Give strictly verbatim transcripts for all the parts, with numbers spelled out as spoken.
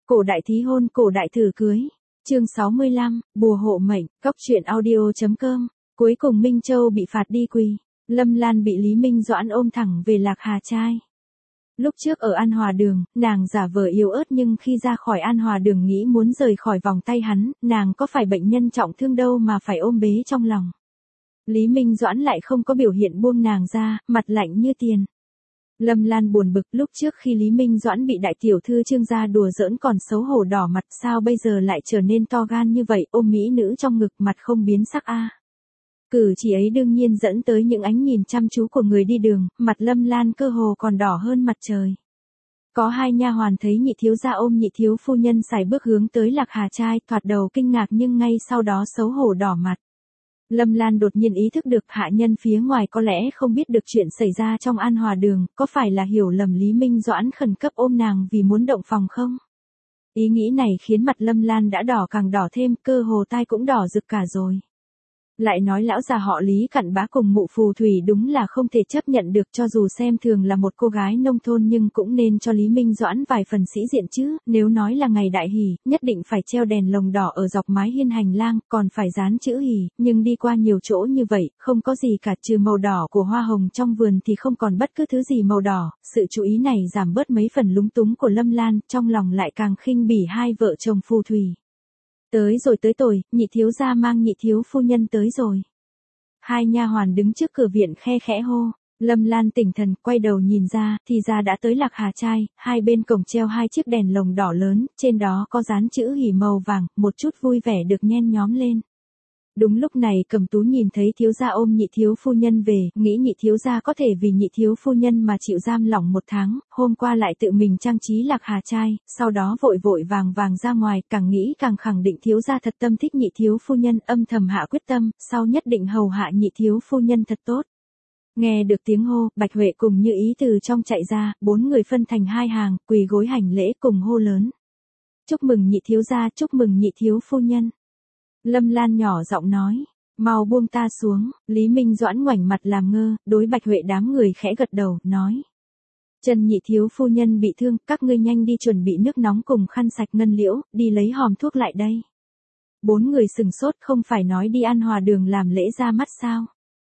Cổ đại thí hôn, cổ đại thử cưới. Chương sáu mươi lăm, bùa hộ mệnh, cóc truyện audio chấm com. Cuối cùng Minh Châu bị phạt đi quỳ. Lâm Lan bị Lý Minh Doãn ôm thẳng về Lạc Hà Trai. Lúc trước ở An Hòa Đường, nàng giả vờ yếu ớt nhưng khi ra khỏi An Hòa Đường nghĩ muốn rời khỏi vòng tay hắn, nàng có phải bệnh nhân trọng thương đâu mà phải ôm bế trong lòng. Lý Minh Doãn lại không có biểu hiện buông nàng ra, mặt lạnh như tiền. Lâm Lan buồn bực, lúc trước khi Lý Minh Doãn bị đại tiểu thư Trương gia đùa giỡn còn xấu hổ đỏ mặt, sao bây giờ lại trở nên to gan như vậy, ôm mỹ nữ trong ngực mặt không biến sắc a. À. Cử chỉ ấy đương nhiên dẫn tới những ánh nhìn chăm chú của người đi đường, mặt Lâm Lan cơ hồ còn đỏ hơn mặt trời. Có hai nha hoàn thấy nhị thiếu gia ôm nhị thiếu phu nhân sải bước hướng tới Lạc Hà Trai, thoạt đầu kinh ngạc nhưng ngay sau đó xấu hổ đỏ mặt. Lâm Lan đột nhiên ý thức được hạ nhân phía ngoài có lẽ không biết được chuyện xảy ra trong An Hòa Đường, có phải là hiểu lầm Lý Minh Doãn khẩn cấp ôm nàng vì muốn động phòng không? Ý nghĩ này khiến mặt Lâm Lan đã đỏ càng đỏ thêm, cơ hồ tai cũng đỏ rực cả rồi. Lại nói lão già họ Lý cặn bã cùng mụ phù thủy đúng là không thể chấp nhận được, cho dù xem thường là một cô gái nông thôn nhưng cũng nên cho Lý Minh Doãn vài phần sĩ diện chứ, nếu nói là ngày đại hỷ, nhất định phải treo đèn lồng đỏ ở dọc mái hiên hành lang, còn phải dán chữ hỷ, nhưng đi qua nhiều chỗ như vậy, không có gì cả trừ màu đỏ của hoa hồng trong vườn thì không còn bất cứ thứ gì màu đỏ, sự chú ý này giảm bớt mấy phần lúng túng của Lâm Lan, trong lòng lại càng khinh bỉ hai vợ chồng phù thủy. Tới rồi tới rồi, nhị thiếu gia mang nhị thiếu phu nhân tới rồi. Hai nha hoàn đứng trước cửa viện khe khẽ hô. Lâm Lan tỉnh thần, quay đầu nhìn ra, thì ra đã tới Lạc Hà Trai, hai bên cổng treo hai chiếc đèn lồng đỏ lớn, trên đó có dán chữ hỉ màu vàng, một chút vui vẻ được nhen nhóm lên. Đúng lúc này Cẩm Tú nhìn thấy thiếu gia ôm nhị thiếu phu nhân về, nghĩ nhị thiếu gia có thể vì nhị thiếu phu nhân mà chịu giam lỏng một tháng, hôm qua lại tự mình trang trí Lạc Hà Trai, sau đó vội vội vàng vàng ra ngoài, càng nghĩ càng khẳng định thiếu gia thật tâm thích nhị thiếu phu nhân, âm thầm hạ quyết tâm, sau nhất định hầu hạ nhị thiếu phu nhân thật tốt. Nghe được tiếng hô, Bạch Huệ cùng Như Ý từ trong chạy ra, bốn người phân thành hai hàng, quỳ gối hành lễ cùng hô lớn. Chúc mừng nhị thiếu gia, chúc mừng nhị thiếu phu nhân. Lâm Lan nhỏ giọng nói, mau buông ta xuống. Lý Minh Doãn ngoảnh mặt làm ngơ, đối Bạch Huệ đám người khẽ gật đầu, nói. Trần nhị thiếu phu nhân bị thương, các ngươi nhanh đi chuẩn bị nước nóng cùng khăn sạch ngân liễu, đi lấy hòm thuốc lại đây. Bốn người sừng sốt, không phải nói đi An Hòa Đường làm lễ ra mắt sao?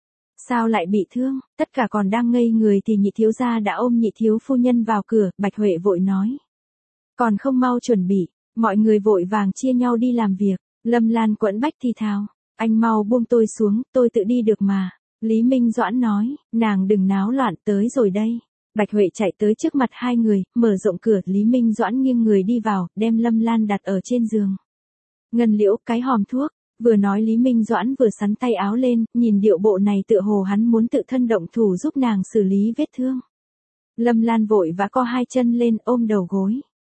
Sao lại bị thương? Tất cả còn đang ngây người thì nhị thiếu gia đã ôm nhị thiếu phu nhân vào cửa, Bạch Huệ vội nói. Còn không mau chuẩn bị, mọi người vội vàng chia nhau đi làm việc. Lâm Lan quẫn bách thì thào, anh mau buông tôi xuống, tôi tự đi được mà. Lý Minh Doãn nói, nàng đừng náo loạn, tới rồi đây. Bạch Huệ chạy tới trước mặt hai người, mở rộng cửa, Lý Minh Doãn nghiêng người đi vào, đem Lâm Lan đặt ở trên giường. Ngân liễu, cái hòm thuốc, vừa nói Lý Minh Doãn vừa sắn tay áo lên, nhìn điệu bộ này tựa hồ hắn muốn tự thân động thủ giúp nàng xử lý vết thương. Lâm Lan vội vã co hai chân lên ôm đầu gối.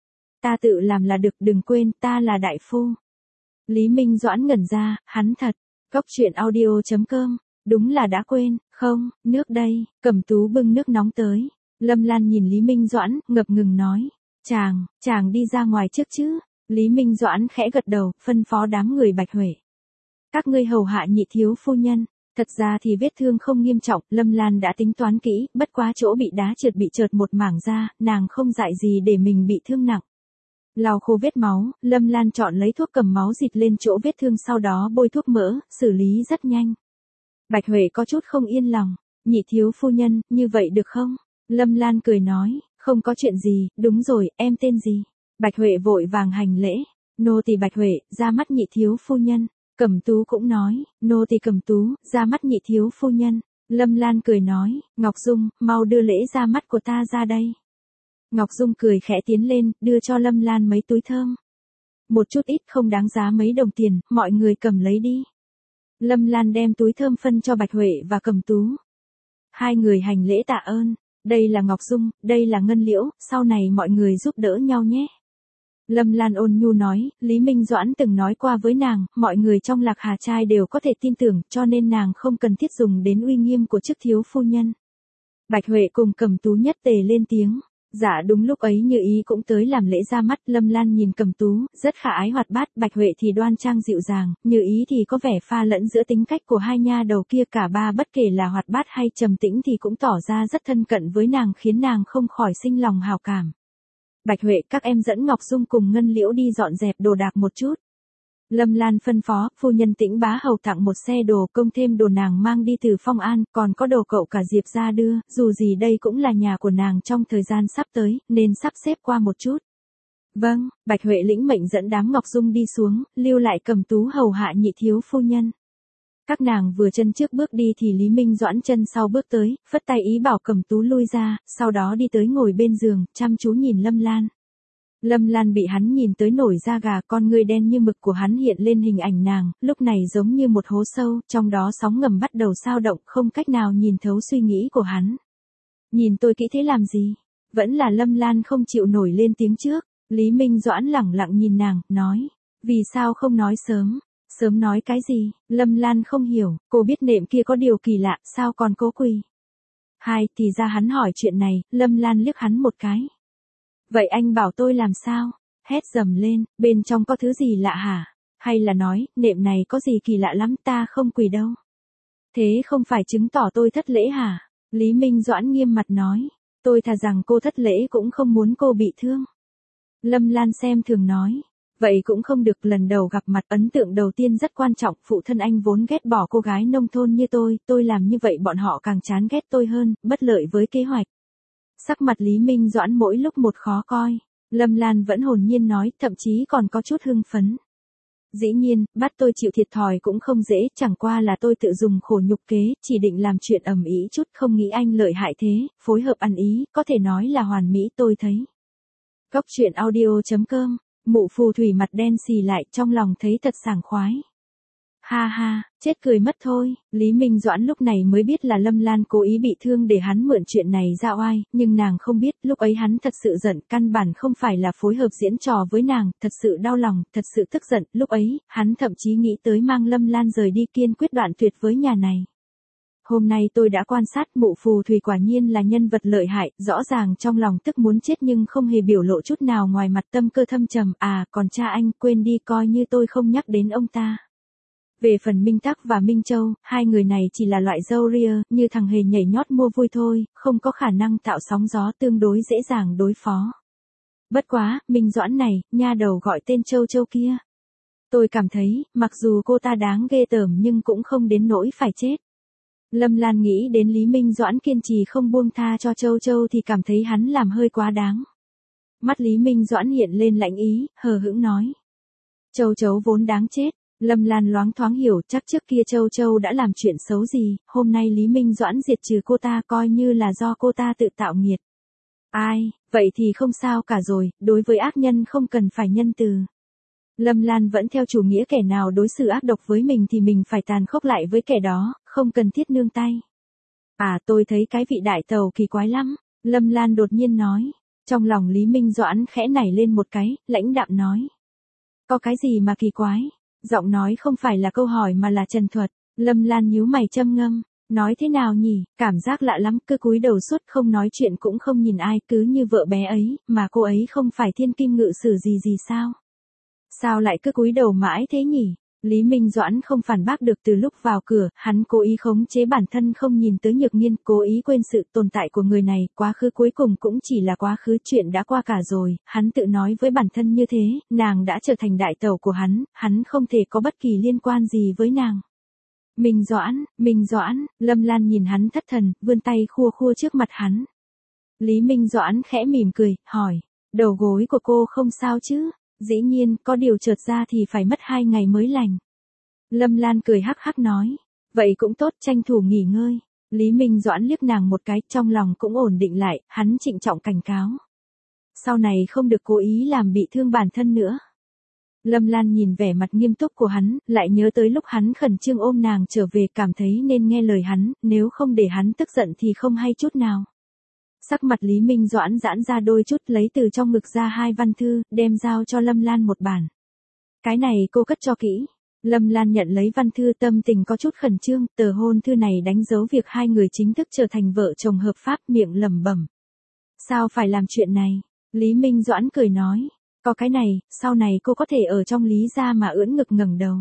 Ta tự làm là được, đừng quên, ta là đại phu. Lý Minh Doãn ngẩn ra, hắn thật, cóc truyện audio chấm com, đúng là đã quên, không, nước đây, Cẩm Tú bưng nước nóng tới. Lâm Lan nhìn Lý Minh Doãn, ngập ngừng nói, chàng, chàng đi ra ngoài trước chứ. Lý Minh Doãn khẽ gật đầu, phân phó đám người Bạch Huệ. Các ngươi hầu hạ nhị thiếu phu nhân, thật ra thì vết thương không nghiêm trọng, Lâm Lan đã tính toán kỹ, bất quá chỗ bị đá trượt bị trượt một mảng ra, nàng không dại gì để mình bị thương nặng. Lau khô vết máu, Lâm Lan chọn lấy thuốc cầm máu dịt lên chỗ vết thương sau đó bôi thuốc mỡ, xử lý rất nhanh. Bạch Huệ có chút không yên lòng, nhị thiếu phu nhân, như vậy được không? Lâm Lan cười nói, không có chuyện gì, đúng rồi, em tên gì? Bạch Huệ vội vàng hành lễ, nô tỳ Bạch Huệ, ra mắt nhị thiếu phu nhân. Cẩm Tú cũng nói, nô tỳ Cẩm Tú, ra mắt nhị thiếu phu nhân. Lâm Lan cười nói, Ngọc Dung, mau đưa lễ ra mắt của ta ra đây. Ngọc Dung cười khẽ tiến lên, đưa cho Lâm Lan mấy túi thơm. Một chút ít không đáng giá mấy đồng tiền, mọi người cầm lấy đi. Lâm Lan đem túi thơm phân cho Bạch Huệ và Cẩm Tú. Hai người hành lễ tạ ơn, đây là Ngọc Dung, đây là Ngân Liễu, sau này mọi người giúp đỡ nhau nhé. Lâm Lan ôn nhu nói, Lý Minh Doãn từng nói qua với nàng, mọi người trong Lạc Hà Trai đều có thể tin tưởng, cho nên nàng không cần thiết dùng đến uy nghiêm của chức thiếu phu nhân. Bạch Huệ cùng Cẩm Tú nhất tề lên tiếng. Dạ đúng lúc ấy Như Ý cũng tới làm lễ ra mắt. Lâm Lan nhìn Cẩm Tú, rất khả ái hoạt bát, Bạch Huệ thì đoan trang dịu dàng, Như Ý thì có vẻ pha lẫn giữa tính cách của hai nha đầu kia, cả ba bất kể là hoạt bát hay trầm tĩnh thì cũng tỏ ra rất thân cận với nàng, khiến nàng không khỏi sinh lòng hào cảm. Bạch Huệ, các em dẫn Ngọc Dung cùng Ngân Liễu đi dọn dẹp đồ đạc một chút. Lâm Lan phân phó, phu nhân Tĩnh Bá Hầu tặng một xe đồ công thêm đồ nàng mang đi từ Phong An, còn có đồ cậu cả Diệp ra đưa, dù gì đây cũng là nhà của nàng trong thời gian sắp tới, nên sắp xếp qua một chút. Vâng, Bạch Huệ lĩnh mệnh dẫn đám Ngọc Dung đi xuống, lưu lại Cầm Tú hầu hạ nhị thiếu phu nhân. Các nàng vừa chân trước bước đi thì Lý Minh Doãn chân sau bước tới, phất tay ý bảo Cầm Tú lui ra, sau đó đi tới ngồi bên giường, chăm chú nhìn Lâm Lan. Lâm Lan bị hắn nhìn tới nổi da gà, con ngươi đen như mực của hắn hiện lên hình ảnh nàng, lúc này giống như một hố sâu, trong đó sóng ngầm bắt đầu xao động, không cách nào nhìn thấu suy nghĩ của hắn. Nhìn tôi kỹ thế làm gì? Vẫn là Lâm Lan không chịu nổi lên tiếng trước. Lý Minh Doãn lẳng lặng nhìn nàng, nói, vì sao không nói sớm? Sớm nói cái gì? Lâm Lan không hiểu, cô biết nệm kia có điều kỳ lạ, sao còn cố quỳ? Hai, thì ra hắn hỏi chuyện này, Lâm Lan liếc hắn một cái. Vậy anh bảo tôi làm sao? Hét dầm lên, bên trong có thứ gì lạ hả? Hay là nói, nệm này có gì kỳ lạ lắm, ta không quỳ đâu. Thế không phải chứng tỏ tôi thất lễ hả? Lý Minh Doãn nghiêm mặt nói, tôi thà rằng cô thất lễ cũng không muốn cô bị thương. Lâm Lan xem thường nói, vậy cũng không được, lần đầu gặp mặt ấn tượng đầu tiên rất quan trọng, phụ thân anh vốn ghét bỏ cô gái nông thôn như tôi, tôi làm như vậy bọn họ càng chán ghét tôi hơn, bất lợi với kế hoạch. Sắc mặt Lý Minh Doãn mỗi lúc một khó coi, Lâm Lan vẫn hồn nhiên nói, thậm chí còn có chút hưng phấn. Dĩ nhiên, bắt tôi chịu thiệt thòi cũng không dễ, chẳng qua là tôi tự dùng khổ nhục kế, chỉ định làm chuyện ầm ĩ chút, không nghĩ anh lợi hại thế, phối hợp ăn ý, có thể nói là hoàn mỹ tôi thấy. Góc truyện audio chấm com, mụ phù thủy mặt đen xì lại, trong lòng thấy thật sảng khoái. Ha ha, chết cười mất thôi, Lý Minh Doãn lúc này mới biết là Lâm Lan cố ý bị thương để hắn mượn chuyện này ra oai, nhưng nàng không biết, lúc ấy hắn thật sự giận, căn bản không phải là phối hợp diễn trò với nàng, thật sự đau lòng, thật sự tức giận, lúc ấy, hắn thậm chí nghĩ tới mang Lâm Lan rời đi, kiên quyết đoạn tuyệt với nhà này. Hôm nay tôi đã quan sát, mụ phù thủy quả nhiên là nhân vật lợi hại, rõ ràng trong lòng tức muốn chết nhưng không hề biểu lộ chút nào, ngoài mặt tâm cơ thâm trầm. À, còn cha anh, quên đi, coi như tôi không nhắc đến ông ta. Về phần Minh Tắc và Minh Châu, hai người này chỉ là loại dâu ria, như thằng hề nhảy nhót mua vui thôi, không có khả năng tạo sóng gió, tương đối dễ dàng đối phó. Bất quá, Minh Doãn này, nha đầu gọi tên Châu Châu kia. Tôi cảm thấy, mặc dù cô ta đáng ghê tởm nhưng cũng không đến nỗi phải chết. Lâm Lan nghĩ đến Lý Minh Doãn kiên trì không buông tha cho Châu Châu thì cảm thấy hắn làm hơi quá đáng. Mắt Lý Minh Doãn hiện lên lạnh ý, hờ hững nói. Châu Châu vốn đáng chết. Lâm Lan loáng thoáng hiểu, chắc trước kia Châu Châu đã làm chuyện xấu gì, hôm nay Lý Minh Doãn diệt trừ cô ta coi như là do cô ta tự tạo nghiệt. Ai, vậy thì không sao cả rồi, đối với ác nhân không cần phải nhân từ. Lâm Lan vẫn theo chủ nghĩa kẻ nào đối xử ác độc với mình thì mình phải tàn khốc lại với kẻ đó, không cần thiết nương tay. À, tôi thấy cái vị đại tàu kỳ quái lắm, Lâm Lan đột nhiên nói. Trong lòng Lý Minh Doãn khẽ nảy lên một cái, lãnh đạm nói. Có cái gì mà kỳ quái? Giọng nói không phải là câu hỏi mà là trần thuật. Lâm Lan nhíu mày châm ngâm, nói thế nào nhỉ, cảm giác lạ lắm, cứ cúi đầu suốt không nói chuyện cũng không nhìn ai, cứ như vợ bé ấy, mà cô ấy không phải thiên kim ngự sử gì gì sao? Sao lại cứ cúi đầu mãi thế nhỉ? Lý Minh Doãn không phản bác được, từ lúc vào cửa, hắn cố ý khống chế bản thân không nhìn tới Nhược Nghiên, cố ý quên sự tồn tại của người này, quá khứ cuối cùng cũng chỉ là quá khứ, chuyện đã qua cả rồi, hắn tự nói với bản thân như thế, nàng đã trở thành đại tẩu của hắn, hắn không thể có bất kỳ liên quan gì với nàng. Minh Doãn, Minh Doãn, Lâm Lan nhìn hắn thất thần, vươn tay khua khua trước mặt hắn. Lý Minh Doãn khẽ mỉm cười, hỏi, đầu gối của cô không sao chứ? Dĩ nhiên, có điều trượt ra thì phải mất hai ngày mới lành. Lâm Lan cười hắc hắc nói, vậy cũng tốt, tranh thủ nghỉ ngơi. Lý Minh Doãn liếc nàng một cái, trong lòng cũng ổn định lại, hắn trịnh trọng cảnh cáo. Sau này không được cố ý làm bị thương bản thân nữa. Lâm Lan nhìn vẻ mặt nghiêm túc của hắn, lại nhớ tới lúc hắn khẩn trương ôm nàng trở về, cảm thấy nên nghe lời hắn, nếu không để hắn tức giận thì không hay chút nào. Sắc mặt Lý Minh Doãn giãn ra đôi chút, lấy từ trong ngực ra hai văn thư, đem giao cho Lâm Lan một bản. Cái này cô cất cho kỹ. Lâm Lan nhận lấy văn thư, tâm tình có chút khẩn trương, tờ hôn thư này đánh dấu việc hai người chính thức trở thành vợ chồng hợp pháp, miệng lẩm bẩm. Sao phải làm chuyện này? Lý Minh Doãn cười nói, có cái này, sau này cô có thể ở trong Lý gia mà ưỡn ngực ngẩng đầu.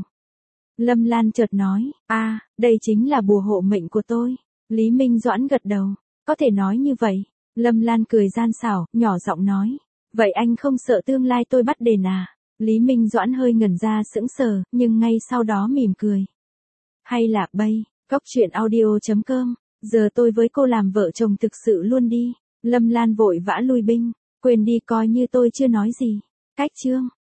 Lâm Lan chợt nói, a, à, đây chính là bùa hộ mệnh của tôi. Lý Minh Doãn gật đầu, có thể nói như vậy. Lâm Lan cười gian xảo, nhỏ giọng nói, Vậy anh không sợ tương lai tôi bắt đền à? Lý Minh Doãn hơi ngẩn ra sững sờ, nhưng ngay sau đó mỉm cười. Hay là bây, cóc truyện audio chấm com, giờ tôi với cô làm vợ chồng thực sự luôn đi. Lâm Lan vội vã lui binh, quên đi coi như tôi chưa nói gì. Cách chương